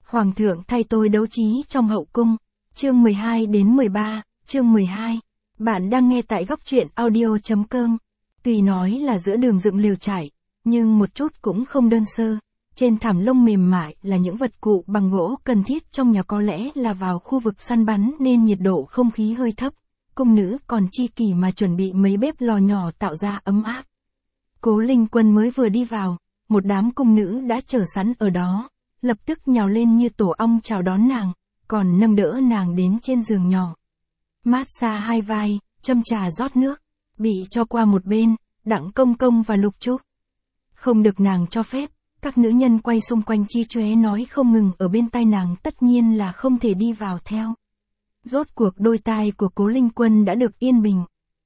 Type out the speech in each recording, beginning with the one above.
Hoàng thượng thay tôi đấu trí trong hậu cung. Chương 12 đến 13, chương 12. Bạn đang nghe tại góc truyện audio.com. Tuy nói là giữa đường dựng lều trại, nhưng một chút cũng không đơn sơ. Trên thảm lông mềm mại là những vật cụ bằng gỗ cần thiết trong nhà, có lẽ là vào khu vực săn bắn nên nhiệt độ không khí hơi thấp. Cung nữ còn chi kỷ mà chuẩn bị mấy bếp lò nhỏ tạo ra ấm áp. Cố Linh Quân mới vừa đi vào, một đám cung nữ đã chờ sẵn ở đó, lập tức nhào lên như tổ ong chào đón nàng, còn nâng đỡ nàng đến trên giường nhỏ. Mát xa hai vai, châm trà rót nước, bị cho qua một bên, Đặng Công Công và Lục Trúc. Không được nàng cho phép, các nữ nhân quay xung quanh chi chóe nói không ngừng ở bên tai nàng, tất nhiên là không thể đi vào theo. Rốt cuộc đôi tai của Cố Linh Quân đã được yên bình.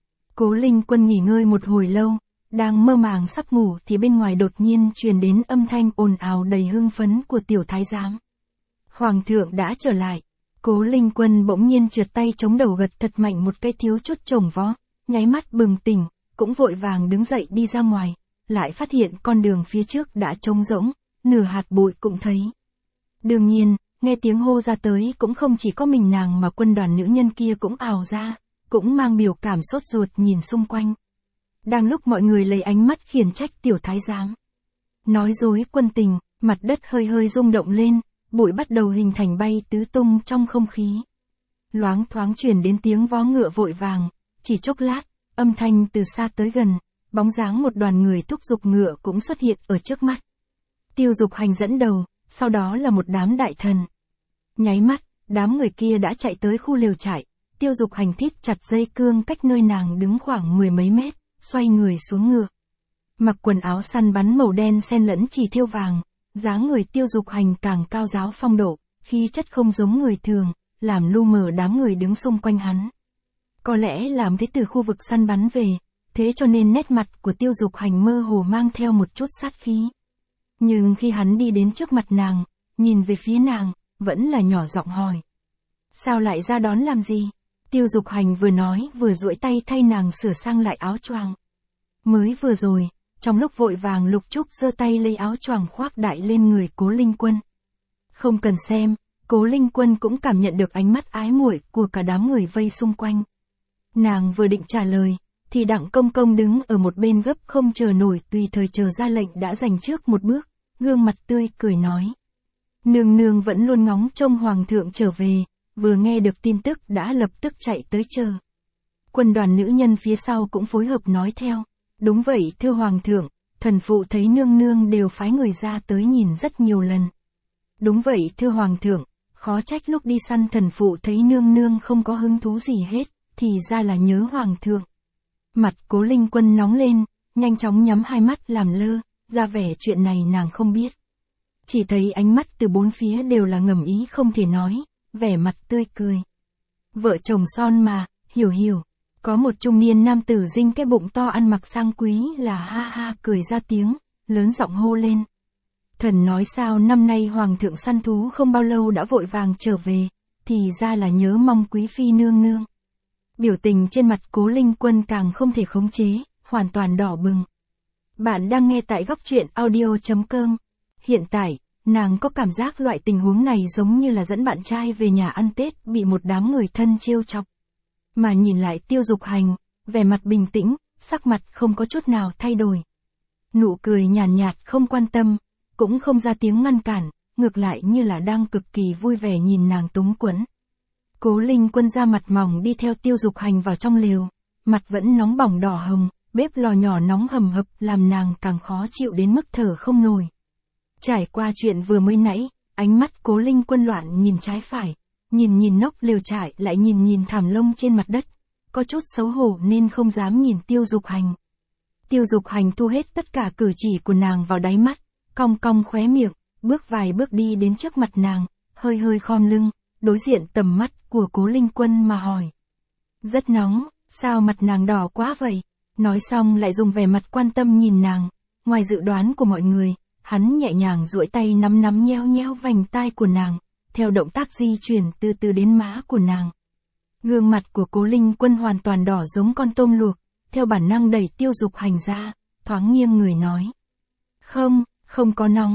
Cố Linh Quân nghỉ ngơi một hồi lâu, đang mơ màng sắp ngủ thì bên ngoài đột nhiên truyền đến âm thanh ồn ào đầy hưng phấn của tiểu thái giám. Hoàng thượng đã trở lại. Cố Linh Quân bỗng nhiên trượt tay chống đầu gật thật mạnh một cái, thiếu chút chồng vó, nháy mắt bừng tỉnh, cũng vội vàng đứng dậy đi ra ngoài, lại phát hiện con đường phía trước đã trống rỗng, nửa hạt bụi cũng thấy. Đương nhiên, nghe tiếng hô ra tới cũng không chỉ có mình nàng mà quân đoàn nữ nhân kia cũng ào ra, cũng mang biểu cảm sốt ruột nhìn xung quanh. Đang lúc mọi người lấy ánh mắt khiển trách tiểu thái giám nói dối quân tình, mặt đất hơi hơi rung động lên, bụi bắt đầu hình thành bay tứ tung trong không khí. Loáng thoáng truyền đến tiếng vó ngựa vội vàng, chỉ chốc lát, âm thanh từ xa tới gần, bóng dáng một đoàn người thúc giục ngựa cũng xuất hiện ở trước mắt. Tiêu Dục Hành dẫn đầu, sau đó là một đám đại thần. Nháy mắt, đám người kia đã chạy tới khu lều trại. Tiêu Dục Hành thít chặt dây cương cách nơi nàng đứng khoảng 10 mấy mét, xoay người xuống ngựa. Mặc quần áo săn bắn màu đen xen lẫn chỉ thêu vàng, dáng người Tiêu Dục Hành càng cao giáo phong độ, khí chất không giống người thường, làm lu mờ đám người đứng xung quanh hắn. Có lẽ làm thế từ khu vực săn bắn về, thế cho nên nét mặt của Tiêu Dục Hành mơ hồ mang theo một chút sát khí. Nhưng khi hắn đi đến trước mặt nàng, nhìn về phía nàng, vẫn là nhỏ giọng hỏi. Sao lại ra đón làm gì? Tiêu Dục Hành vừa nói vừa duỗi tay thay nàng sửa sang lại áo choàng. Mới vừa rồi, trong lúc vội vàng Lục Trúc giơ tay lấy áo choàng khoác đại lên người Cố Linh Quân. Không cần xem, Cố Linh Quân cũng cảm nhận được ánh mắt ái muội của cả đám người vây xung quanh. Nàng vừa định trả lời, thì Đặng Công Công đứng ở một bên gấp không chờ nổi tùy thời chờ ra lệnh đã giành trước một bước, gương mặt tươi cười nói. Nương nương vẫn luôn ngóng trông hoàng thượng trở về, vừa nghe được tin tức đã lập tức chạy tới chờ. Quân đoàn nữ nhân phía sau cũng phối hợp nói theo. Đúng vậy thưa hoàng thượng, thần phụ thấy nương nương đều phái người ra tới nhìn rất nhiều lần. Đúng vậy thưa hoàng thượng, khó trách lúc đi săn thần phụ thấy nương nương không có hứng thú gì hết, thì ra là nhớ hoàng thượng. Mặt Cố Linh Quân nóng lên, nhanh chóng nhắm hai mắt làm lơ, ra vẻ chuyện này nàng không biết. Chỉ thấy ánh mắt từ bốn phía đều là ngầm ý không thể nói, vẻ mặt tươi cười. Vợ chồng son mà, hiểu hiểu. Có một trung niên nam tử dinh cái bụng to ăn mặc sang quý là ha ha cười ra tiếng, lớn giọng hô lên. Thần nói sao năm nay hoàng thượng săn thú không bao lâu đã vội vàng trở về, thì ra là nhớ mong quý phi nương nương. Biểu tình trên mặt Cố Linh Quân càng không thể khống chế, hoàn toàn đỏ bừng. Bạn đang nghe tại góc truyện audio.com. Hiện tại, nàng có cảm giác loại tình huống này giống như là dẫn bạn trai về nhà ăn Tết bị một đám người thân trêu chọc. Mà nhìn lại Tiêu Dục Hành, vẻ mặt bình tĩnh, sắc mặt không có chút nào thay đổi. Nụ cười nhàn nhạt không quan tâm, cũng không ra tiếng ngăn cản, ngược lại như là đang cực kỳ vui vẻ nhìn nàng túng quẫn. Cố Linh Quân ra mặt mỏng đi theo Tiêu Dục Hành vào trong lều, mặt vẫn nóng bỏng đỏ hồng, bếp lò nhỏ nóng hầm hập làm nàng càng khó chịu đến mức thở không nổi. Trải qua chuyện vừa mới nãy, ánh mắt Cố Linh Quân loạn nhìn trái phải, nhìn nóc lều trại lại nhìn thảm lông trên mặt đất, có chút xấu hổ nên không dám nhìn Tiêu Dục Hành. Tiêu Dục Hành thu hết tất cả cử chỉ của nàng vào đáy mắt, cong cong khóe miệng, bước vài bước đi đến trước mặt nàng, hơi hơi khom lưng, đối diện tầm mắt của Cố Linh Quân mà hỏi. Rất nóng, sao mặt nàng đỏ quá vậy? Nói xong lại dùng vẻ mặt quan tâm nhìn nàng, ngoài dự đoán của mọi người, hắn nhẹ nhàng duỗi tay nắm nheo vành tai của nàng, theo động tác di chuyển từ từ đến má của nàng. Gương mặt của Cố Linh Quân hoàn toàn đỏ giống con tôm luộc, theo bản năng đẩy Tiêu Dục Hành ra, thoáng nghiêng người nói. Không có nóng,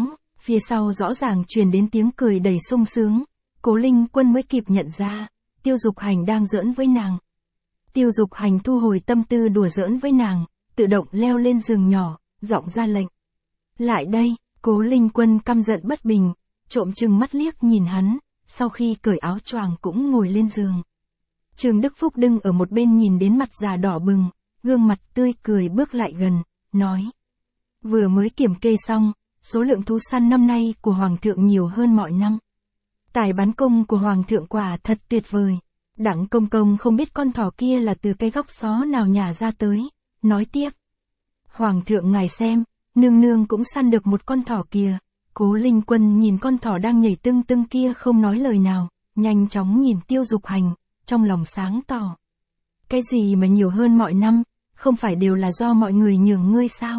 Phía sau rõ ràng truyền đến tiếng cười đầy sung sướng, Cố Linh Quân mới kịp nhận ra, Tiêu Dục Hành đang giỡn với nàng. Tiêu Dục Hành thu hồi tâm tư đùa giỡn với nàng, tự động leo lên giường nhỏ, giọng ra lệnh. Lại đây, Cố Linh Quân căm giận bất bình, trộm chừng mắt liếc nhìn hắn, sau khi cởi áo choàng cũng ngồi lên giường. Trương Đức Phúc đứng ở một bên nhìn đến mặt già đỏ bừng, gương mặt tươi cười bước lại gần, nói. Vừa mới kiểm kê xong, số lượng thú săn năm nay của Hoàng thượng nhiều hơn mọi năm. Tài bắn cung của Hoàng thượng quả thật tuyệt vời. Đặng công công không biết con thỏ kia là từ cái góc xó nào nhả ra tới, nói tiếp. Hoàng thượng ngài xem, nương nương cũng săn được một con thỏ kìa. Cố Linh Quân nhìn con thỏ đang nhảy tưng tưng kia không nói lời nào, nhanh chóng nhìn Tiêu Dục Hành, trong lòng sáng tỏ. Cái gì mà nhiều hơn mọi năm, không phải đều là do mọi người nhường ngươi sao?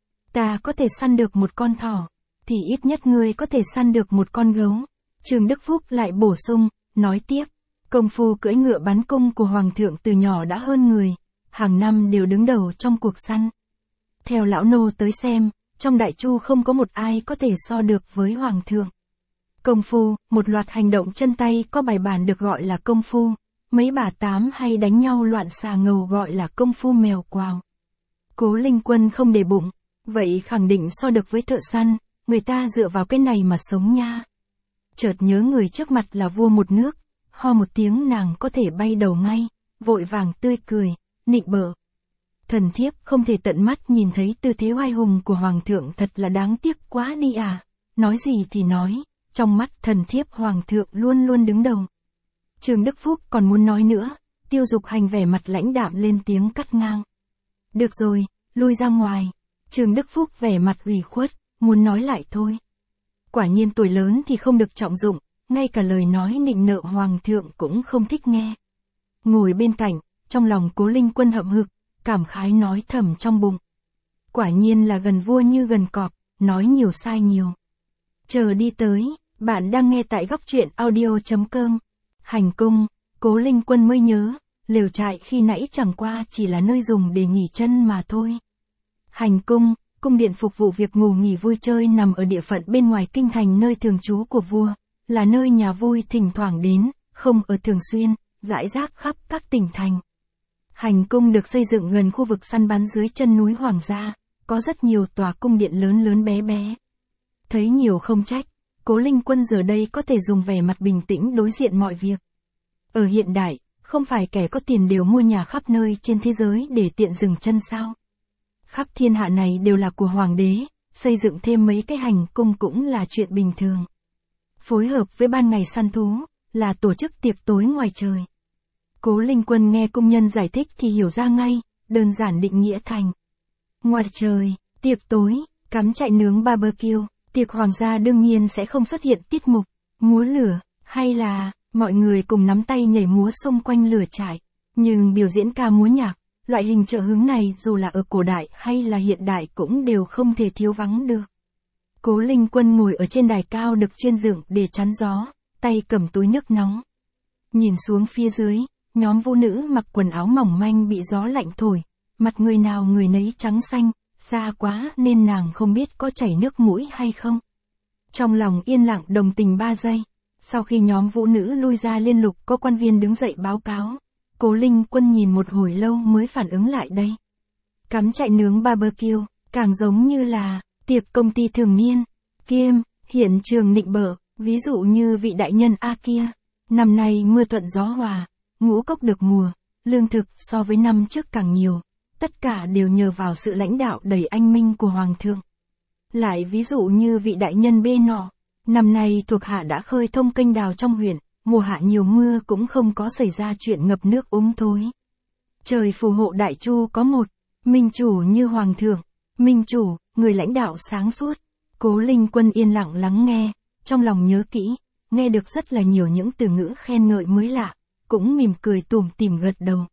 Ta có thể săn được một con thỏ, thì ít nhất ngươi có thể săn được một con gấu. Trương Đức Phúc lại bổ sung, nói tiếp. Công phu cưỡi ngựa bắn cung của Hoàng thượng từ nhỏ đã hơn người, hàng năm đều đứng đầu trong cuộc săn. Theo lão nô tới xem, trong đại chu không có một ai có thể so được với Hoàng thượng. Công phu, một loạt hành động chân tay có bài bản được gọi là công phu, mấy bà tám hay đánh nhau loạn xà ngầu gọi là công phu mèo quào. Cố Linh Quân không để bụng, vậy khẳng định so được với thợ săn, người ta dựa vào cái này mà sống nha. Chợt nhớ người trước mặt là vua một nước, ho một tiếng nàng có thể bay đầu ngay, vội vàng tươi cười, nịnh bợ. Thần thiếp không thể tận mắt nhìn thấy tư thế oai hùng của Hoàng thượng thật là đáng tiếc quá đi à. Nói gì thì nói, trong mắt thần thiếp Hoàng thượng luôn luôn đứng đầu. Trương Đức Phúc còn muốn nói nữa, Tiêu Dục Hành vẻ mặt lãnh đạm lên tiếng cắt ngang. Được rồi, lui ra ngoài. Trương Đức Phúc vẻ mặt ủy khuất, muốn nói lại thôi. Quả nhiên tuổi lớn thì không được trọng dụng, ngay cả lời nói nịnh nợ Hoàng thượng cũng không thích nghe. Ngồi bên cạnh, trong lòng Cố Linh Quân hậm hực, cảm khái nói thầm trong bụng. Quả nhiên là gần vua như gần cọp, nói nhiều sai nhiều. Chờ đi tới, bạn đang nghe tại góc truyện audio.com. Hành cung, Cố Linh Quân mới nhớ, lều trại khi nãy chẳng qua chỉ là nơi dùng để nghỉ chân mà thôi. Hành cung, cung điện phục vụ việc ngủ nghỉ vui chơi nằm ở địa phận bên ngoài kinh thành nơi thường trú của vua, là nơi nhà vui thỉnh thoảng đến, không ở thường xuyên, rải rác khắp các tỉnh thành. Hành cung được xây dựng gần khu vực săn bắn dưới chân núi Hoàng gia, có rất nhiều tòa cung điện lớn lớn bé bé. Thấy nhiều không trách, Cố Linh Quân giờ đây có thể dùng vẻ mặt bình tĩnh đối diện mọi việc. Ở hiện đại, không phải kẻ có tiền đều mua nhà khắp nơi trên thế giới để tiện dừng chân sao? Khắp thiên hạ này đều là của hoàng đế, xây dựng thêm mấy cái hành cung cũng là chuyện bình thường. Phối hợp với ban ngày săn thú, là tổ chức tiệc tối ngoài trời. Cố Linh Quân nghe cung nhân giải thích thì hiểu ra ngay, đơn giản định nghĩa thành. Ngoài trời, tiệc tối, cắm trại nướng barbecue, tiệc hoàng gia đương nhiên sẽ không xuất hiện tiết mục, múa lửa, hay là, mọi người cùng nắm tay nhảy múa xung quanh lửa trại. Nhưng biểu diễn ca múa nhạc, loại hình trợ hứng này dù là ở cổ đại hay là hiện đại cũng đều không thể thiếu vắng được. Cố Linh Quân ngồi ở trên đài cao được chuyên dựng để chắn gió, tay cầm túi nước nóng. Nhìn xuống phía dưới, nhóm vũ nữ mặc quần áo mỏng manh bị gió lạnh thổi, mặt người nào người nấy trắng xanh, xa quá nên nàng không biết có chảy nước mũi hay không. Trong lòng yên lặng đồng tình 3 giây, sau khi nhóm vũ nữ lui ra liên lục có quan viên đứng dậy báo cáo. Cố Linh Quân nhìn một hồi lâu mới phản ứng lại đây. Cắm trại nướng barbecue, càng giống như là tiệc công ty thường niên, kiêm, hiện trường nịnh bợ, ví dụ như vị đại nhân A kia. Năm nay mưa thuận gió hòa, ngũ cốc được mùa, lương thực so với năm trước càng nhiều, tất cả đều nhờ vào sự lãnh đạo đầy anh minh của Hoàng thượng. Lại ví dụ như vị đại nhân B nọ, năm nay thuộc hạ đã khơi thông kênh đào trong huyện, mùa hạ nhiều mưa cũng không có xảy ra chuyện ngập nước úng thối. Trời phù hộ đại chu có một, minh chủ như Hoàng thượng, minh chủ, người lãnh đạo sáng suốt. Cố Linh Quân yên lặng lắng nghe, trong lòng nhớ kỹ, nghe được rất là nhiều những từ ngữ khen ngợi mới lạ, cũng mỉm cười tủm tỉm gật đầu.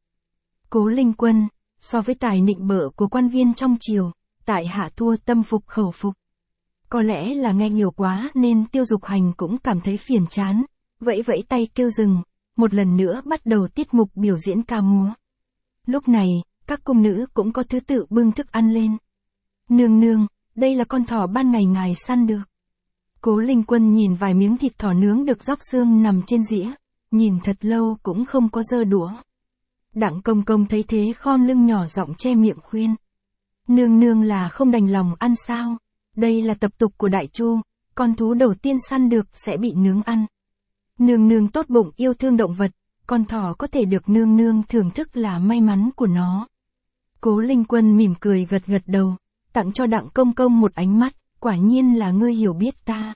Cố Linh Quân, so với tài nịnh bợ của quan viên trong triều, tại hạ thua tâm phục khẩu phục. Có lẽ là nghe nhiều quá nên Tiêu Dục Hành cũng cảm thấy phiền chán, vẫy vẫy tay kêu dừng, một lần nữa bắt đầu tiết mục biểu diễn ca múa. Lúc này, các cung nữ cũng có thứ tự bưng thức ăn lên. Nương nương, đây là con thỏ ban ngày ngài săn được. Cố Linh Quân nhìn vài miếng thịt thỏ nướng được róc xương nằm trên dĩa, nhìn thật lâu cũng không có giơ đũa. Đặng Công Công thấy thế khom lưng nhỏ giọng che miệng khuyên. Nương nương là không đành lòng ăn sao? Đây là tập tục của Đại Chu, con thú đầu tiên săn được sẽ bị nướng ăn. Nương nương tốt bụng yêu thương động vật, con thỏ có thể được nương nương thưởng thức là may mắn của nó. Cố Linh Quân mỉm cười gật gật đầu, tặng cho Đặng Công Công một ánh mắt, quả nhiên là ngươi hiểu biết ta.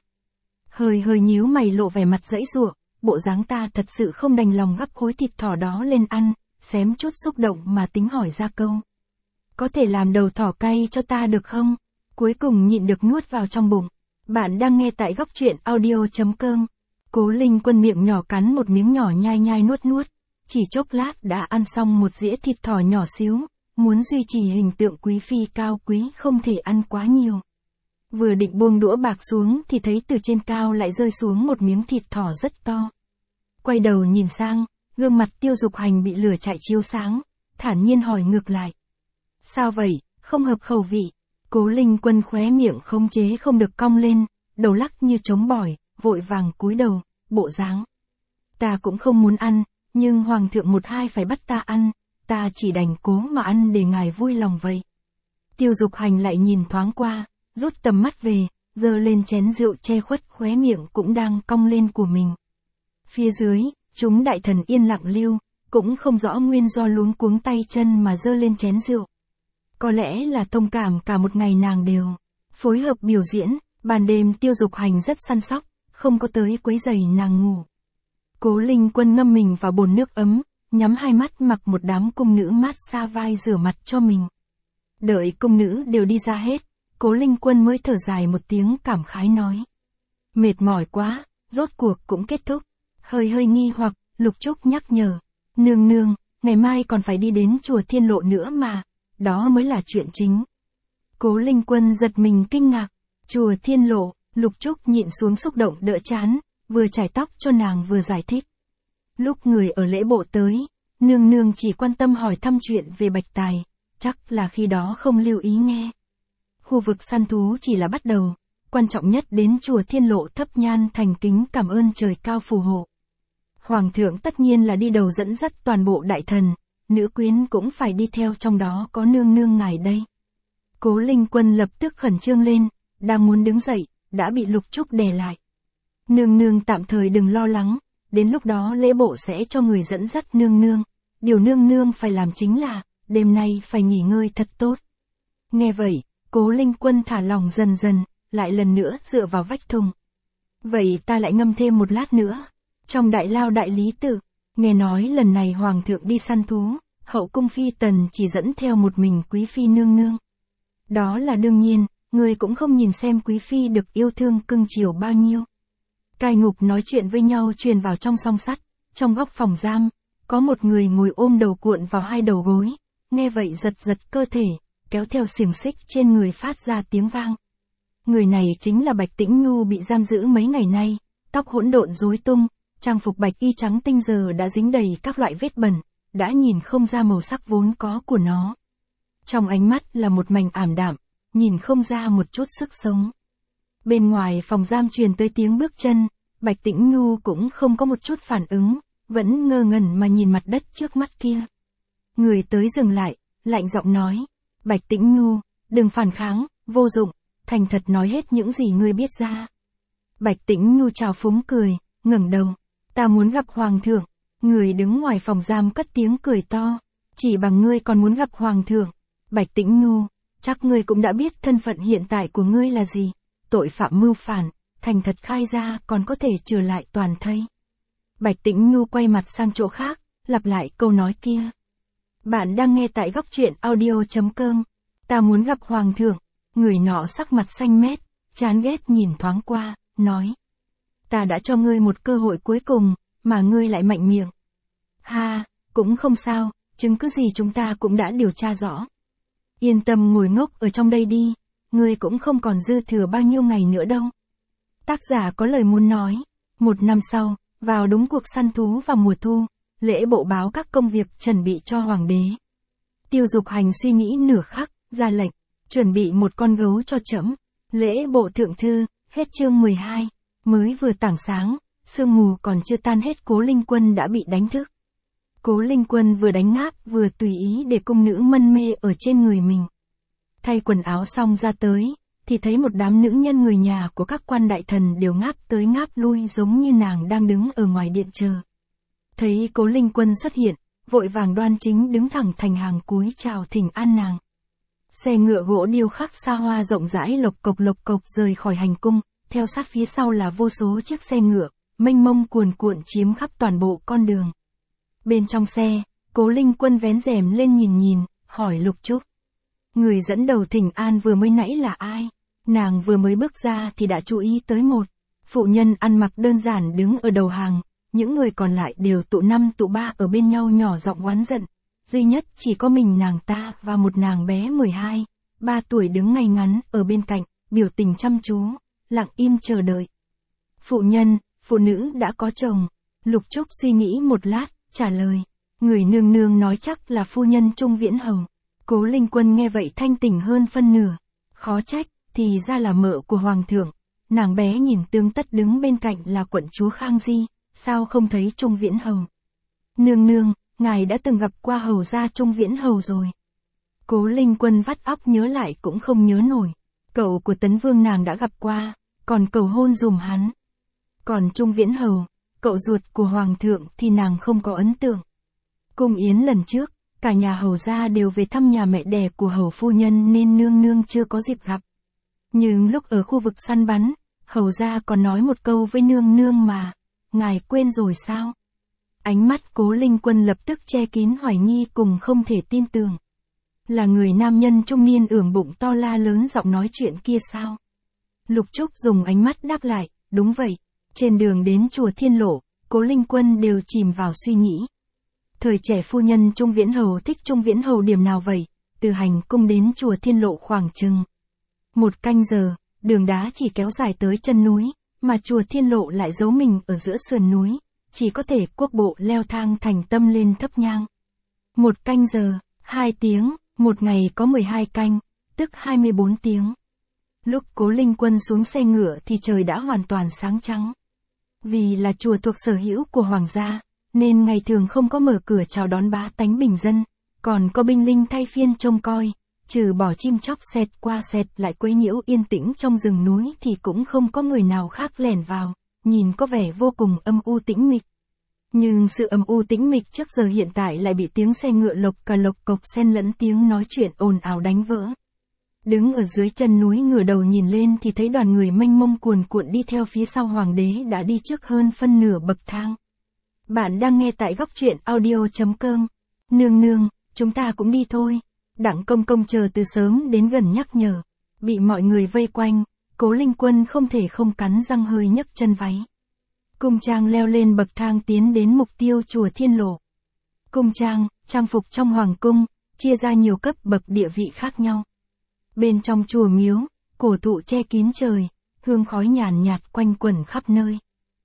Hơi nhíu mày lộ vẻ mặt giãy giụa, bộ dáng ta thật sự không đành lòng gắp khối thịt thỏ đó lên ăn, xém chút xúc động mà tính hỏi ra câu. Có thể làm đầu thỏ cay cho ta được không? Cuối cùng nhịn được nuốt vào trong bụng. Bạn đang nghe tại góc truyện audio.com. Cố Linh Quân miệng nhỏ cắn một miếng nhỏ nhai nuốt. Chỉ chốc lát đã ăn xong một dĩa thịt thỏ nhỏ xíu, muốn duy trì hình tượng quý phi cao quý không thể ăn quá nhiều. Vừa định buông đũa bạc xuống thì thấy từ trên cao lại rơi xuống một miếng thịt thỏ rất to. Quay đầu nhìn sang, gương mặt Tiêu Dục Hành bị lửa chạy chiếu sáng, thản nhiên hỏi ngược lại. Sao vậy, không hợp khẩu vị? Cố Linh Quân khóe miệng khống chế không được cong lên, đầu lắc như trống bỏi, vội vàng cúi đầu, bộ dáng. Ta cũng không muốn ăn, nhưng Hoàng thượng một hai phải bắt ta ăn, ta chỉ đành cố mà ăn để ngài vui lòng vậy. Tiêu Dục Hành lại nhìn thoáng qua, rút tầm mắt về, giơ lên chén rượu che khuất khóe miệng cũng đang cong lên của mình. Phía dưới, chúng đại thần yên lặng lưu, cũng không rõ nguyên do luống cuống tay chân mà giơ lên chén rượu. Có lẽ là thông cảm cả một ngày nàng đều phối hợp biểu diễn, ban đêm Tiêu Dục Hành rất săn sóc, không có tới quấy rầy nàng ngủ. Cố Linh Quân ngâm mình vào bồn nước ấm, nhắm hai mắt mặc một đám cung nữ mát xa vai rửa mặt cho mình. Đợi cung nữ đều đi ra hết, Cố Linh Quân mới thở dài một tiếng cảm khái nói. Mệt mỏi quá, rốt cuộc cũng kết thúc. Hơi nghi hoặc, Lục Trúc nhắc nhở. Nương nương, ngày mai còn phải đi đến chùa Thiên Lộ nữa mà, đó mới là chuyện chính. Cố Linh Quân giật mình kinh ngạc. Chùa Thiên Lộ, Lục Trúc nhịn xuống xúc động đỡ chán, vừa chải tóc cho nàng vừa giải thích. Lúc người ở lễ bộ tới, nương nương chỉ quan tâm hỏi thăm chuyện về Bạch Tài, chắc là khi đó không lưu ý nghe. Khu vực săn thú chỉ là bắt đầu, quan trọng nhất đến chùa Thiên Lộ thắp nhan thành kính cảm ơn trời cao phù hộ. Hoàng thượng tất nhiên là đi đầu dẫn dắt toàn bộ đại thần, nữ quyến cũng phải đi theo, trong đó có nương nương ngài đây. Cố Linh Quân lập tức khẩn trương lên, đang muốn đứng dậy, đã bị Lục Trúc đè lại. Nương nương tạm thời đừng lo lắng, đến lúc đó lễ bộ sẽ cho người dẫn dắt nương nương. Điều nương nương phải làm chính là, đêm nay phải nghỉ ngơi thật tốt. Nghe vậy, Cố Linh Quân thả lòng dần dần, lại lần nữa dựa vào vách thùng. Vậy ta lại ngâm thêm một lát nữa. Trong đại lao đại lý tự, nghe nói lần này hoàng thượng đi săn thú, hậu cung phi tần chỉ dẫn theo một mình quý phi nương nương. Đó là đương nhiên, người cũng không nhìn xem quý phi được yêu thương cưng chiều bao nhiêu. Cai ngục nói chuyện với nhau truyền vào trong song sắt, trong góc phòng giam, có một người ngồi ôm đầu cuộn vào hai đầu gối, nghe vậy giật cơ thể, kéo theo xiềng xích trên người phát ra tiếng vang. Người này chính là Bạch Tĩnh Nhu bị giam giữ mấy ngày nay, tóc hỗn độn rối tung, trang phục bạch y trắng tinh giờ đã dính đầy các loại vết bẩn, đã nhìn không ra màu sắc vốn có của nó. Trong ánh mắt là một mảnh ảm đạm, nhìn không ra một chút sức sống. Bên ngoài phòng giam truyền tới tiếng bước chân, Bạch Tĩnh Nhu cũng không có một chút phản ứng, vẫn ngơ ngẩn mà nhìn mặt đất trước mắt kia. Người tới dừng lại, lạnh giọng nói, Bạch Tĩnh Nhu, đừng phản kháng, vô dụng, thành thật nói hết những gì ngươi biết ra. Bạch Tĩnh Nhu trào phúng cười, ngẩng đầu, ta muốn gặp hoàng thượng. Người đứng ngoài phòng giam cất tiếng cười to, chỉ bằng ngươi còn muốn gặp hoàng thượng. Bạch Tĩnh Nhu, chắc ngươi cũng đã biết thân phận hiện tại của ngươi là gì, tội phạm mưu phản, thành thật khai ra còn có thể trừ lại toàn thây. Bạch Tĩnh Nhu quay mặt sang chỗ khác, lặp lại câu nói kia. Bạn đang nghe tại góc truyện audio.com. Ta muốn gặp hoàng thượng. Người nọ sắc mặt xanh mét, chán ghét nhìn thoáng qua, nói. Ta đã cho ngươi một cơ hội cuối cùng, mà ngươi lại mạnh miệng. Ha, cũng không sao, chứng cứ gì chúng ta cũng đã điều tra rõ. Yên tâm ngồi ngốc ở trong đây đi, ngươi cũng không còn dư thừa bao nhiêu ngày nữa đâu. Tác giả có lời muốn nói. 1 năm sau, vào đúng cuộc săn thú vào mùa thu, lễ bộ báo các công việc chuẩn bị cho hoàng đế. Tiêu Dục Hành suy nghĩ nửa khắc, ra lệnh, chuẩn bị một con gấu cho trẫm. Lễ bộ thượng thư, Hết chương 12, mới vừa tảng sáng, sương mù còn chưa tan hết Cố Linh Quân đã bị đánh thức. Cố Linh Quân vừa đánh ngáp vừa tùy ý để cung nữ mân mê ở trên người mình. Thay quần áo xong ra tới, thì thấy một đám nữ nhân người nhà của các quan đại thần đều ngáp tới ngáp lui giống như nàng đang đứng ở ngoài điện chờ. Thấy Cố Linh Quân xuất hiện, vội vàng đoan chính đứng thẳng thành hàng cúi chào thỉnh an nàng. Xe ngựa gỗ điêu khắc xa hoa rộng rãi lộc cộc rời khỏi hành cung, theo sát phía sau là vô số chiếc xe ngựa, mênh mông cuồn cuộn chiếm khắp toàn bộ con đường. Bên trong xe, Cố Linh Quân vén rèm lên nhìn, hỏi Lục Trúc. Người dẫn đầu thỉnh an vừa mới nãy là ai? Nàng vừa mới bước ra thì đã chú ý tới một phụ nhân ăn mặc đơn giản đứng ở đầu hàng, những người còn lại đều tụ năm tụ ba ở bên nhau nhỏ giọng oán giận. Duy nhất chỉ có mình nàng ta và một nàng bé 12, 3 tuổi đứng ngay ngắn ở bên cạnh, biểu tình chăm chú, lặng im chờ đợi. Phụ nữ đã có chồng. Lục Trúc suy nghĩ một lát, trả lời. Người nương nương nói chắc là phu nhân Trung Viễn Hầu. Cố Linh Quân nghe vậy thanh tỉnh hơn phân nửa. Khó trách, thì ra là mợ của Hoàng thượng. Nàng bé nhìn tương tất đứng bên cạnh là quận chúa Khang Di, sao không thấy Trung Viễn Hầu? Nương nương, ngài đã từng gặp qua hầu gia Trung Viễn Hầu rồi. Cố Linh Quân vắt óc nhớ lại cũng không nhớ nổi. Cậu của Tấn Vương nàng đã gặp qua, còn cầu hôn dùm hắn. Còn Trung Viễn Hầu, cậu ruột của Hoàng thượng thì nàng không có ấn tượng. Cung yến lần trước, cả nhà hầu gia đều về thăm nhà mẹ đẻ của hầu phu nhân nên nương nương chưa có dịp gặp. Nhưng lúc ở khu vực săn bắn, hầu gia còn nói một câu với nương nương mà, ngài quên rồi sao? Ánh mắt Cố Linh Quân lập tức che kín hoài nghi cùng không thể tin tưởng. Là người nam nhân trung niên ưỡng bụng to la lớn giọng nói chuyện kia sao? Lục Trúc dùng ánh mắt đáp lại, đúng vậy. Trên đường đến chùa Thiên Lộ, Cố Linh Quân đều chìm vào suy nghĩ. Thời trẻ phu nhân Trung Viễn Hầu thích Trung Viễn Hầu điểm nào vậy? Từ hành cung đến chùa Thiên Lộ khoảng chừng 1 canh giờ, đường đá chỉ kéo dài tới chân núi, mà chùa Thiên Lộ lại giấu mình ở giữa sườn núi, chỉ có thể quốc bộ leo thang thành tâm lên thấp nhang. 1 canh giờ, 2 tiếng, một ngày có 12 canh, tức 24 tiếng. Lúc Cố Linh Quân xuống xe ngựa thì trời đã hoàn toàn sáng trắng. Vì là chùa thuộc sở hữu của hoàng gia, nên ngày thường không có mở cửa chào đón bá tánh bình dân, còn có binh linh thay phiên trông coi, trừ bỏ chim chóc xẹt qua xẹt lại quấy nhiễu yên tĩnh trong rừng núi thì cũng không có người nào khác lẻn vào, nhìn có vẻ vô cùng âm u tĩnh mịch. Nhưng sự âm u tĩnh mịch trước giờ hiện tại lại bị tiếng xe ngựa lộc cộc xen lẫn tiếng nói chuyện ồn ào đánh vỡ. Đứng ở dưới chân núi ngửa đầu nhìn lên thì thấy đoàn người mênh mông cuồn cuộn đi theo phía sau hoàng đế đã đi trước hơn phân nửa bậc thang. Bạn đang nghe tại góc truyện audio.com. Nương nương, chúng ta cũng đi thôi. Đặng công công chờ từ sớm đến gần nhắc nhở. Bị mọi người vây quanh, Cố Linh Quân không thể không cắn răng hơi nhấc chân váy. Cung trang leo lên bậc thang tiến đến mục tiêu chùa Thiên Lộ. Cung trang, trang phục trong hoàng cung, chia ra nhiều cấp bậc địa vị khác nhau. Bên trong chùa miếu, cổ thụ che kín trời, hương khói nhàn nhạt quanh quẩn khắp nơi.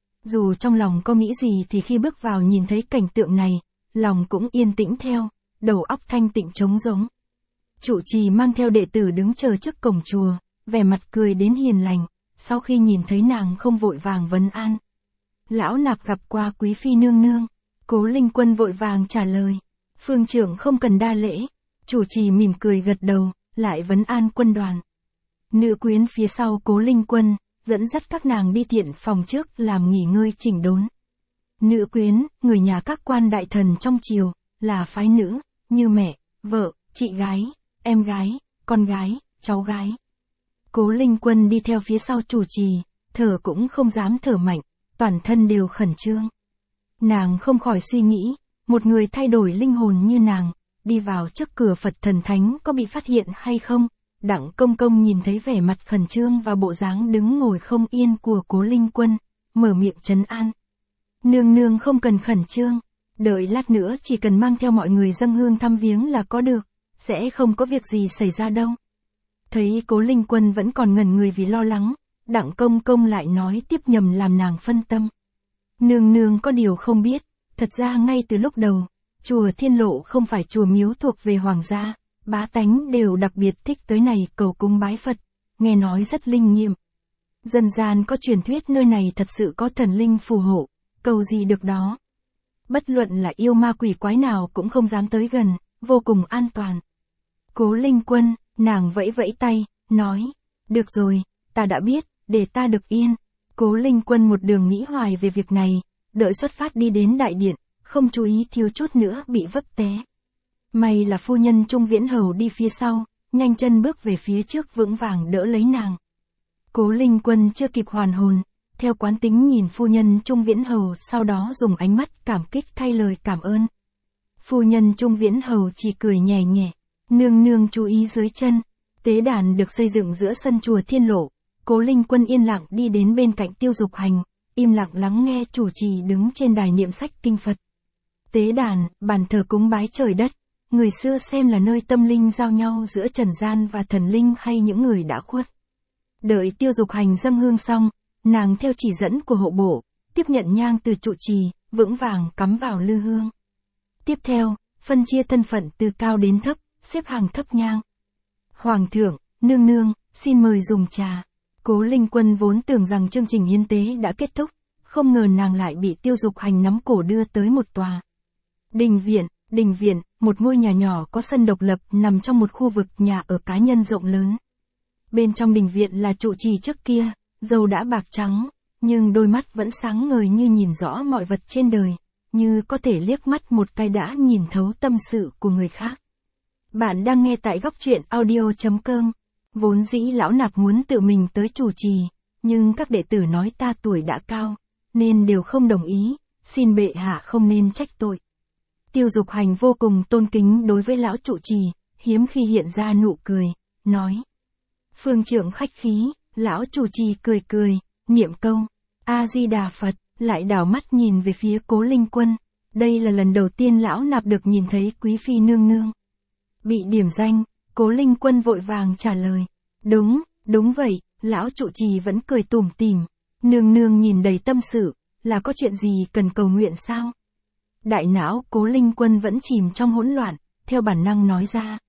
Dù trong lòng có nghĩ gì thì khi bước vào nhìn thấy cảnh tượng này, lòng cũng yên tĩnh theo, đầu óc thanh tịnh trống rỗng. Trụ trì mang theo đệ tử đứng chờ trước cổng chùa, vẻ mặt cười đến hiền lành, sau khi nhìn thấy nàng không vội vàng vấn an. Lão nạp gặp qua quý phi nương nương. Cố Linh Quân vội vàng trả lời. Phương trưởng không cần đa lễ. Chủ trì mỉm cười gật đầu, lại vấn an quân đoàn. Nữ quyến phía sau Cố Linh Quân, dẫn dắt các nàng đi thiện phòng trước làm nghỉ ngơi chỉnh đốn. Nữ quyến, người nhà các quan đại thần trong triều, là phái nữ, như mẹ, vợ, chị gái, em gái, con gái, cháu gái. Cố Linh Quân đi theo phía sau chủ trì, thở cũng không dám thở mạnh, toàn thân đều khẩn trương. Nàng không khỏi suy nghĩ, một người thay đổi linh hồn như nàng, đi vào trước cửa Phật thần thánh có bị phát hiện hay không? Đặng công công nhìn thấy vẻ mặt khẩn trương và bộ dáng đứng ngồi không yên của Cố Linh Quân, mở miệng trấn an. Nương nương không cần khẩn trương, đợi lát nữa chỉ cần mang theo mọi người dâng hương thăm viếng là có được, sẽ không có việc gì xảy ra đâu. Thấy Cố Linh Quân vẫn còn ngẩn người vì lo lắng, Đặng công công lại nói tiếp nhằm làm nàng phân tâm. Nương nương có điều không biết, thật ra ngay từ lúc đầu, chùa Thiên Lộ không phải chùa miếu thuộc về hoàng gia, bá tánh đều đặc biệt thích tới này cầu cúng bái Phật, nghe nói rất linh nghiệm. Dân gian có truyền thuyết nơi này thật sự có thần linh phù hộ, cầu gì được đó. Bất luận là yêu ma quỷ quái nào cũng không dám tới gần, vô cùng an toàn. Cố Linh Quân, nàng vẫy vẫy tay, nói, được rồi, ta đã biết, để ta được yên. Cố Linh Quân một đường nghĩ hoài về việc này, đợi xuất phát đi đến đại điện, không chú ý thiếu chút nữa bị vấp té. May là phu nhân Trung Viễn Hầu đi phía sau, nhanh chân bước về phía trước vững vàng đỡ lấy nàng. Cố Linh Quân chưa kịp hoàn hồn, theo quán tính nhìn phu nhân Trung Viễn Hầu, sau đó dùng ánh mắt cảm kích thay lời cảm ơn. Phu nhân Trung Viễn Hầu chỉ cười nhẹ nhẹ, nương nương chú ý dưới chân. Tế đàn được xây dựng giữa sân chùa Thiên Lộ. Cố Linh Quân yên lặng đi đến bên cạnh Tiêu Dục Hành, im lặng lắng nghe chủ trì đứng trên đài niệm sách kinh Phật. Tế đàn, bàn thờ cúng bái trời đất, người xưa xem là nơi tâm linh giao nhau giữa trần gian và thần linh hay những người đã khuất. Đợi Tiêu Dục Hành dâng hương xong, nàng theo chỉ dẫn của hộ bộ, tiếp nhận nhang từ trụ trì, vững vàng cắm vào lư hương. Tiếp theo, phân chia thân phận từ cao đến thấp, xếp hàng thấp nhang. Hoàng thượng, nương nương, xin mời dùng trà. Cố Linh Quân vốn tưởng rằng chương trình hiến tế đã kết thúc, không ngờ nàng lại bị Tiêu Dục Hành nắm cổ đưa tới một tòa đình viện, một ngôi nhà nhỏ có sân độc lập nằm trong một khu vực nhà ở cá nhân rộng lớn. Bên trong đình viện là trụ trì trước kia, râu đã bạc trắng, nhưng đôi mắt vẫn sáng ngời như nhìn rõ mọi vật trên đời, như có thể liếc mắt một cái đã nhìn thấu tâm sự của người khác. Bạn đang nghe tại góc truyện audio.com. Vốn dĩ lão nạp muốn tự mình tới chủ trì, nhưng các đệ tử nói ta tuổi đã cao, nên đều không đồng ý, xin bệ hạ không nên trách tội. Tiêu Dục Hành vô cùng tôn kính đối với lão trụ trì, hiếm khi hiện ra nụ cười, nói. Phương trưởng khách khí, lão trụ trì cười, niệm câu, A-di-đà Phật, lại đảo mắt nhìn về phía Cố Linh Quân. Đây là lần đầu tiên lão nạp được nhìn thấy quý phi nương nương. Bị điểm danh, Cố Linh Quân vội vàng trả lời. Đúng vậy, lão trụ trì vẫn cười tủm tỉm. Nương nương nhìn đầy tâm sự, là có chuyện gì cần cầu nguyện sao? Đại não Cố Linh Quân vẫn chìm trong hỗn loạn, theo bản năng nói ra.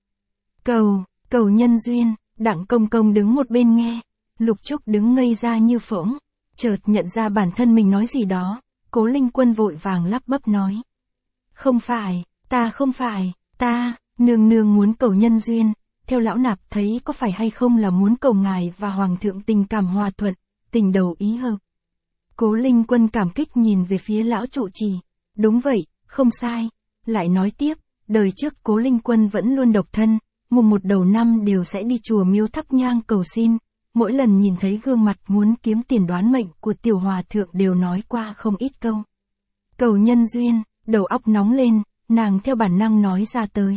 Cầu nhân duyên, Đặng Công Công đứng một bên nghe. Lục Trúc đứng ngây ra như phỗng, chợt nhận ra bản thân mình nói gì đó. Cố Linh Quân vội vàng lắp bắp nói. Không phải, ta, nương nương muốn cầu nhân duyên, theo lão nạp thấy có phải hay không là muốn cầu ngài và hoàng thượng tình cảm hòa thuận, tình đầu ý hợp. Cố Linh Quân cảm kích nhìn về phía lão trụ trì. Đúng vậy, không sai. Lại nói tiếp, đời trước Cố Linh Quân vẫn luôn độc thân, mùng 1 đầu năm đều sẽ đi chùa miếu thắp nhang cầu xin. Mỗi lần nhìn thấy gương mặt muốn kiếm tiền đoán mệnh của tiểu hòa thượng đều nói qua không ít câu. Cầu nhân duyên, đầu óc nóng lên, nàng theo bản năng nói ra tới.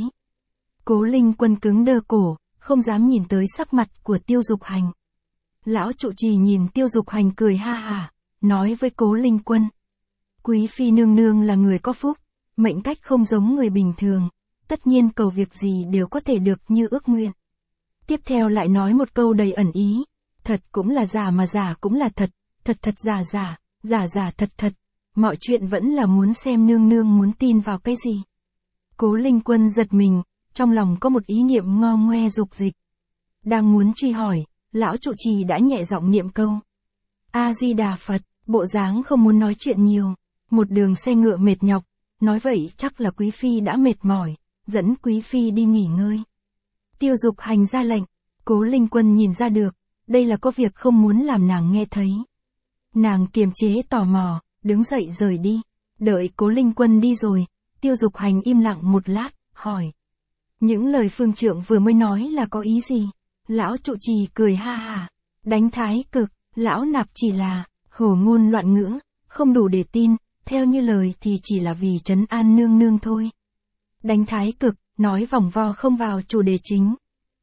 Cố Linh Quân cứng đơ cổ, không dám nhìn tới sắc mặt của Tiêu Dục Hành. Lão trụ trì nhìn Tiêu Dục Hành cười ha hả, nói với Cố Linh Quân. Quý phi nương nương là người có phúc, mệnh cách không giống người bình thường, tất nhiên cầu việc gì đều có thể được như ước nguyện. Tiếp theo lại nói một câu đầy ẩn ý, thật cũng là giả mà giả cũng là thật, thật giả giả, giả giả thật, mọi chuyện vẫn là muốn xem nương nương muốn tin vào cái gì. Cố Linh Quân giật mình, trong lòng có một ý niệm ngo ngoe dục dịch. Đang muốn truy hỏi, lão trụ trì đã nhẹ giọng niệm câu. A-di-đà Phật, bộ dáng không muốn nói chuyện nhiều, một đường xe ngựa mệt nhọc, nói vậy chắc là quý phi đã mệt mỏi, dẫn quý phi đi nghỉ ngơi. Tiêu Dục Hành ra lệnh, Cố Linh Quân nhìn ra được, đây là có việc không muốn làm nàng nghe thấy. Nàng kiềm chế tò mò, đứng dậy rời đi. Đợi Cố Linh Quân đi rồi, Tiêu Dục Hành im lặng một lát, hỏi. Những lời phương trượng vừa mới nói là có ý gì? Lão trụ trì cười ha hả, đánh thái cực, lão nạp chỉ là hổ ngôn loạn ngữ, không đủ để tin, theo như lời thì chỉ là vì trấn an nương nương thôi. Đánh thái cực, nói vòng vo không vào chủ đề chính.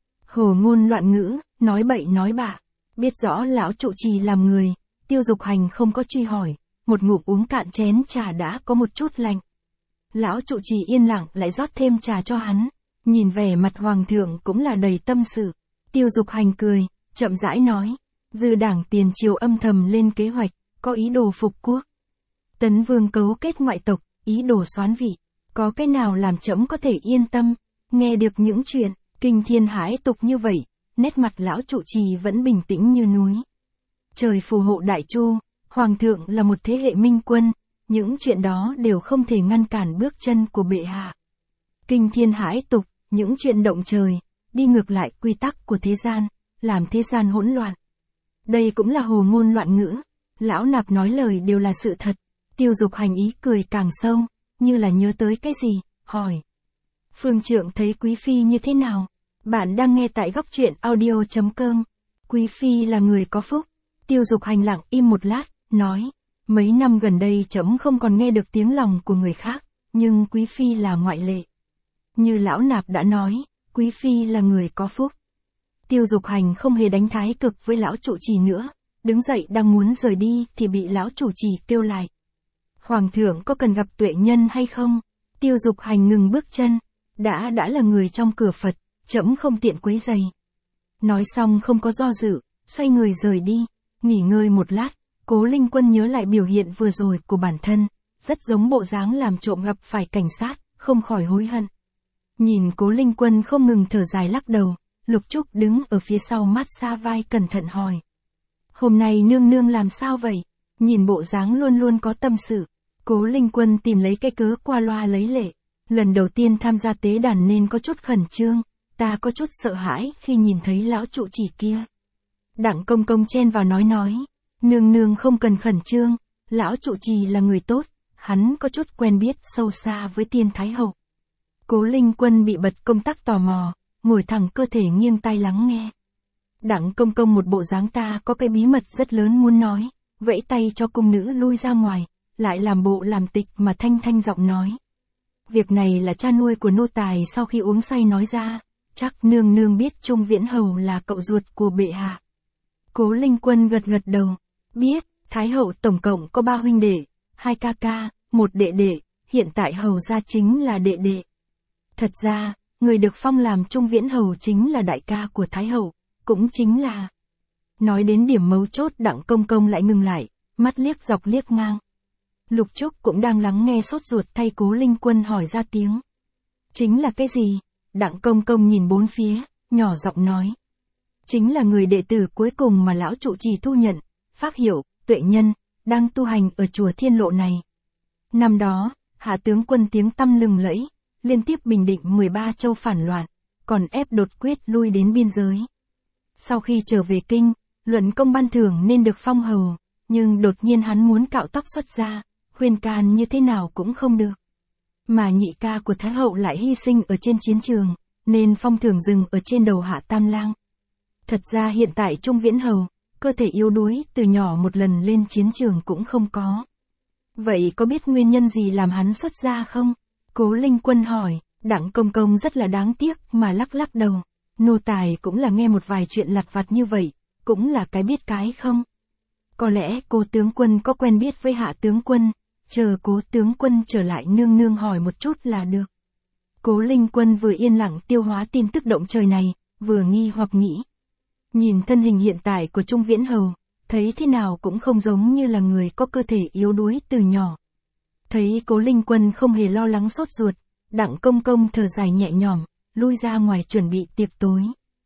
Hổ ngôn loạn ngữ, nói bậy nói bạ. Biết rõ lão trụ trì làm người, Tiêu Dục Hành không có truy hỏi, một ngụm uống cạn chén trà đã có một chút lạnh. Lão trụ trì yên lặng lại rót thêm trà cho hắn, nhìn vẻ mặt hoàng thượng cũng là đầy tâm sự. Tiêu Dục Hành cười, chậm rãi nói, dư đảng tiền triều âm thầm lên kế hoạch, có ý đồ phục quốc. Tấn Vương cấu kết ngoại tộc, ý đồ soán vị, có cái nào làm trẫm có thể yên tâm? Nghe được những chuyện kinh thiên hãi tục như vậy, nét mặt lão trụ trì vẫn bình tĩnh như núi. Trời phù hộ Đại Chu, Hoàng thượng là một thế hệ minh quân, những chuyện đó đều không thể ngăn cản bước chân của bệ hạ. Kinh thiên hãi tục, những chuyện động trời, đi ngược lại quy tắc của thế gian, làm thế gian hỗn loạn. Đây cũng là hồ ngôn loạn ngữ, Lão Nạp nói lời đều là sự thật. Tiêu Dục Hành ý cười càng sâu, như là nhớ tới cái gì, hỏi. Phương Trượng thấy Quý Phi như thế nào? Bạn đang nghe tại góc truyện audio.com. Quý Phi là người có phúc. Tiêu Dục Hành lặng im một lát, nói. Mấy năm gần đây trẫm không còn nghe được tiếng lòng của người khác, nhưng Quý Phi là ngoại lệ. Như Lão Nạp đã nói, Quý Phi là người có phúc. Tiêu Dục Hành không hề đánh thái cực với Lão Trụ Trì nữa, đứng dậy đang muốn rời đi thì bị Lão Trụ Trì kêu lại. Hoàng thượng có cần gặp tuệ nhân hay không? Tiêu Dục Hành ngừng bước chân, đã là người trong cửa Phật, trẫm không tiện quấy rầy. Nói xong không có do dự, xoay người rời đi, nghỉ ngơi một lát, Cố Linh Quân nhớ lại biểu hiện vừa rồi của bản thân, rất giống bộ dáng làm trộm gặp phải cảnh sát, không khỏi hối hận. Nhìn Cố Linh Quân không ngừng thở dài lắc đầu, Lục Trúc đứng ở phía sau mát xa vai cẩn thận hỏi. Hôm nay nương nương làm sao vậy? Nhìn bộ dáng luôn luôn có tâm sự. Cố Linh Quân tìm lấy cái cớ qua loa lấy lệ. Lần đầu tiên tham gia tế đàn nên có chút khẩn trương, ta có chút sợ hãi khi nhìn thấy Lão Trụ Trì kia. Đặng Công Công chen vào nói. Nương nương không cần khẩn trương, Lão Trụ Trì là người tốt, hắn có chút quen biết sâu xa với Tiên Thái Hậu. Cố Linh Quân bị bật công tắc tò mò, ngồi thẳng cơ thể nghiêng tai lắng nghe. Đặng Công Công một bộ dáng ta có cái bí mật rất lớn muốn nói, vẫy tay cho cung nữ lui ra ngoài, lại làm bộ làm tịch mà thanh giọng nói. Việc này là cha nuôi của nô tài sau khi uống say nói ra, chắc nương nương biết Trung Viễn Hầu là cậu ruột của bệ hạ. Cố Linh Quân gật đầu, biết, Thái Hậu tổng cộng có 3 huynh đệ, 2 ca ca, 1 đệ đệ, hiện tại Hầu gia chính là đệ đệ. Thật ra, người được phong làm Trung Viễn Hầu chính là đại ca của Thái Hậu, cũng chính là... Nói đến điểm mấu chốt Đặng Công Công lại ngừng lại, mắt liếc dọc liếc ngang. Lục Trúc cũng đang lắng nghe sốt ruột thay Cố Linh Quân hỏi ra tiếng. Chính là cái gì? Đặng Công Công nhìn bốn phía, nhỏ giọng nói. Chính là người đệ tử cuối cùng mà Lão Trụ Trì thu nhận, pháp hiệu, tuệ nhân, đang tu hành ở chùa Thiên Lộ này. Năm đó, Hạ tướng quân tiếng tăm lừng lẫy, liên tiếp bình định 13 châu phản loạn, còn ép đột quyết lui đến biên giới. Sau khi trở về kinh, luận công ban thưởng nên được phong hầu, nhưng đột nhiên hắn muốn cạo tóc xuất gia, khuyên can như thế nào cũng không được. Mà nhị ca của Thái Hậu lại hy sinh ở trên chiến trường, nên phong thưởng dừng ở trên đầu Hạ Tam Lang. Thật ra hiện tại Trung Viễn Hầu, cơ thể yếu đuối, từ nhỏ một lần lên chiến trường cũng không có. Vậy có biết nguyên nhân gì làm hắn xuất gia không? Cố Linh Quân hỏi. Đặng Công Công rất là đáng tiếc mà lắc đầu. Nô tài cũng là nghe một vài chuyện lặt vặt như vậy, cũng là cái biết cái không? Có lẽ Cố tướng quân có quen biết với Hạ tướng quân, chờ Cố tướng quân trở lại nương nương hỏi một chút là được. Cố Linh Quân vừa yên lặng tiêu hóa tin tức động trời này, vừa nghi hoặc nghĩ. Nhìn thân hình hiện tại của Trung Viễn Hầu, thấy thế nào cũng không giống như là người có cơ thể yếu đuối từ nhỏ. Thấy Cố Linh Quân không hề lo lắng sốt ruột, Đặng Công Công thở dài nhẹ nhõm, lui ra ngoài chuẩn bị tiệc tối.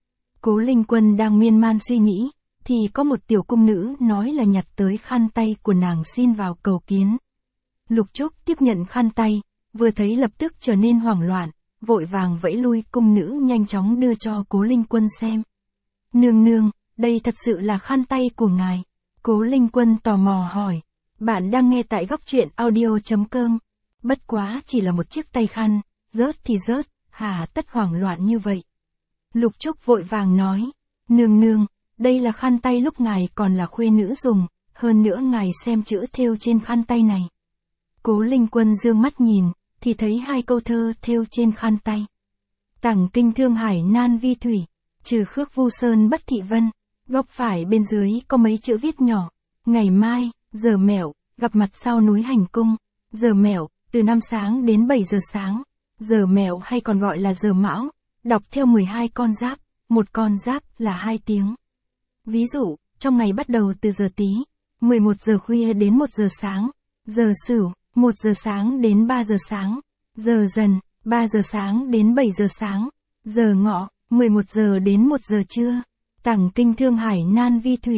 Cố Linh Quân đang miên man suy nghĩ, thì có một tiểu cung nữ nói là nhặt tới khăn tay của nàng xin vào cầu kiến. Lục Trúc tiếp nhận khăn tay, vừa thấy lập tức trở nên hoảng loạn, vội vàng vẫy lui cung nữ nhanh chóng đưa cho Cố Linh Quân xem. Nương nương, đây thật sự là khăn tay của ngài. Cố Linh Quân tò mò hỏi. Bạn đang nghe tại góc truyện audio.com. Bất quá chỉ là một chiếc tay khăn, rớt thì rớt, hà tất hoảng loạn như vậy. Lục Trúc vội vàng nói. Nương nương, đây là khăn tay lúc ngài còn là khuê nữ dùng, hơn nữa ngài xem chữ thêu trên khăn tay này. Cố Linh Quân dương mắt nhìn, thì thấy 2 câu thơ thêu trên khăn tay. Tẳng kinh thương hải nan vi thủy, trừ khước vu sơn bất thị vân. Góc phải bên dưới có mấy chữ viết nhỏ. Ngày mai, giờ mẹo, gặp mặt sau núi Hành Cung. Giờ mẹo, từ 5 sáng đến 7 giờ sáng. Giờ mẹo hay còn gọi là giờ mão, đọc theo 12 con giáp, một con giáp là 2 tiếng. Ví dụ, trong ngày bắt đầu từ giờ Tý, 11 giờ khuya đến 1 giờ sáng. Giờ Sửu, 1 giờ sáng đến 3 giờ sáng. Giờ Dần, 3 giờ sáng đến 7 giờ sáng. Giờ Ngọ, 11 giờ đến 1 giờ trưa. Tẳng kinh thương hải nan vi thủy.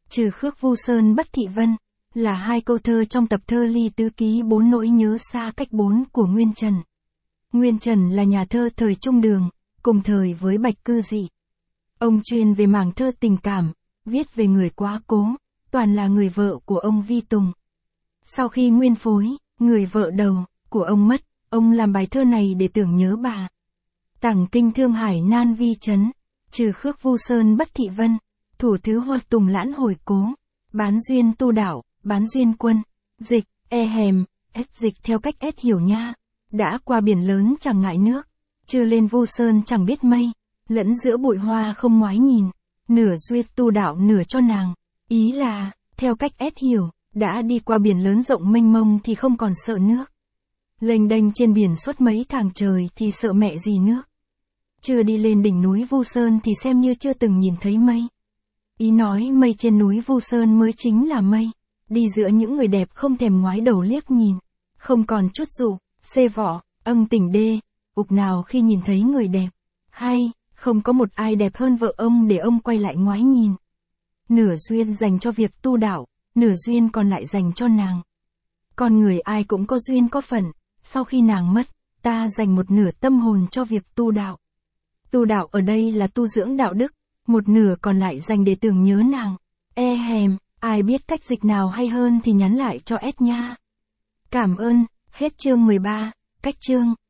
Trừ khước Vu Sơn Bất Thị Vân, là hai câu thơ trong tập thơ Ly Tứ Ký Bốn Nỗi Nhớ Xa Cách Bốn của Nguyên Trần. Nguyên Trần là nhà thơ thời Trung Đường, cùng thời với Bạch Cư Dị. Ông chuyên về mảng thơ tình cảm, viết về người quá cố, toàn là người vợ của ông Vi Tùng. Sau khi nguyên phối, người vợ đầu của ông mất, ông làm bài thơ này để tưởng nhớ bà. Tẳng kinh thương hải nan vi trấn, trừ khước Vu Sơn Bất Thị Vân, thủ thứ hoa tùng lãn hồi cố, bán duyên tu đạo, bán duyên quân, dịch, hèm, dịch theo cách hiểu nha. Đã qua biển lớn chẳng ngại nước, chưa lên Vu Sơn chẳng biết mây, lẫn giữa bụi hoa không ngoái nhìn, nửa duyên tu đạo nửa cho nàng. Ý là, theo cách hiểu, đã đi qua biển lớn rộng mênh mông thì không còn sợ nước. Lênh đênh trên biển suốt mấy tháng trời thì sợ mẹ gì nước. Chưa đi lên đỉnh núi Vu Sơn thì xem như chưa từng nhìn thấy mây. Ý nói mây trên núi Vu Sơn mới chính là mây. Đi giữa những người đẹp không thèm ngoái đầu liếc nhìn. Không còn chút dụ, xê vỏ, tỉnh đê, ục nào khi nhìn thấy người đẹp. Hay, không có một ai đẹp hơn vợ ông để ông quay lại ngoái nhìn. Nửa duyên dành cho việc tu đạo, nửa duyên còn lại dành cho nàng. Con người ai cũng có duyên có phận, sau khi nàng mất, ta dành một nửa tâm hồn cho việc tu đạo. Tu đạo ở đây là tu dưỡng đạo đức, một nửa còn lại dành để tưởng nhớ nàng. Hèm, ai biết cách dịch nào hay hơn thì nhắn lại cho S nha. Cảm ơn, hết chương 13, cách chương.